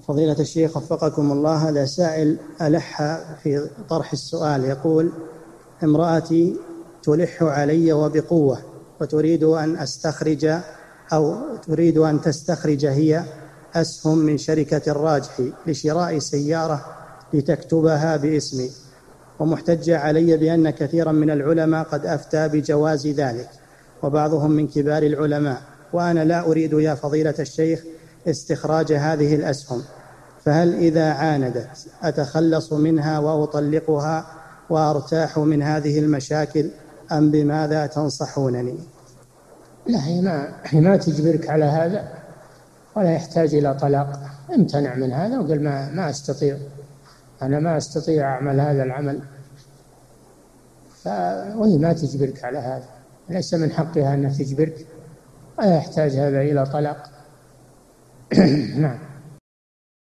فضيلة الشيخ وفقكم الله، هذا سائل ألح في طرح السؤال يقول: امرأتي تلح علي وبقوة وتريد أن أستخرج أو تريد أن تستخرج هي أسهم من شركة الراجح لشراء سيارة لتكتبها باسمي، ومحتجة علي بأن كثيرا من العلماء قد أفتى بجواز ذلك وبعضهم من كبار العلماء، وأنا لا أريد يا فضيلة الشيخ استخراج هذه الأسهم، فهل إذا عاندت أتخلص منها وأطلقها وأرتاح من هذه المشاكل أم بماذا تنصحونني؟ لا، هي ما تجبرك على هذا ولا يحتاج إلى طلاق. امتنع من هذا وقال ما أستطيع، أنا ما أستطيع أعمل هذا العمل، وهي ما تجبرك على هذا، ليس من حقها أن تجبرك، ولا يحتاج هذا إلى طلاق. نعم.